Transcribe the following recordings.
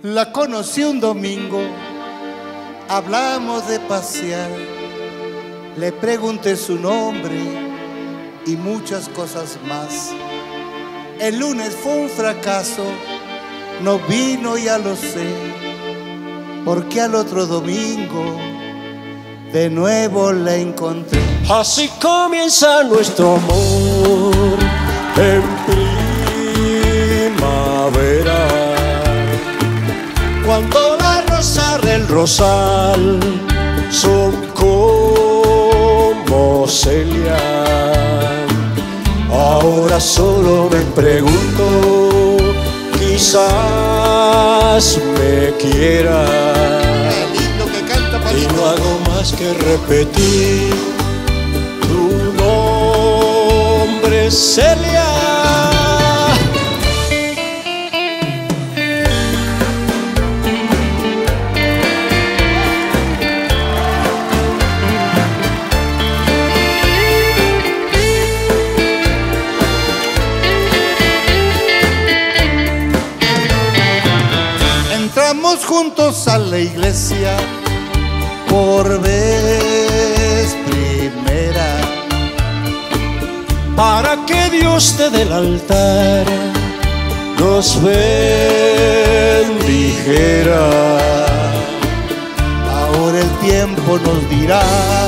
La conocí un domingo, hablamos de pasear. Le pregunté su nombre y muchas cosas más. El lunes fue un fracaso, no vino, ya lo sé, porque al otro domingo de nuevo la encontré. Así comienza nuestro amor en primavera, cuando las rosas del rosal son como celia. Ahora solo me pregunto, quizás me quiera. Qué lindo que canta, Y Palito. no hago más que repetir tu nombre, Celia. Entramos juntos a la iglesia por vez primera, Para que Dios desde el altar nos bendijera. ahora el tiempo nos dirá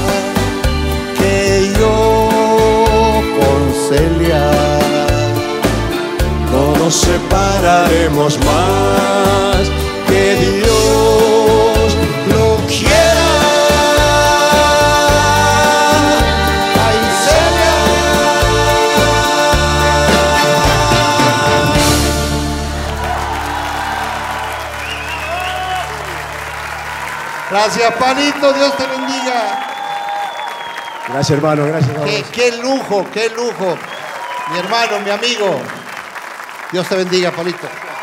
que yo con Celia No nos separaremos más, que Dios lo quiera. Ay, Celia. Gracias, Palito, Dios te bendiga. Gracias, hermano, gracias a vos. Qué lujo, qué lujo. Mi hermano, mi amigo. Dios te bendiga, Palito.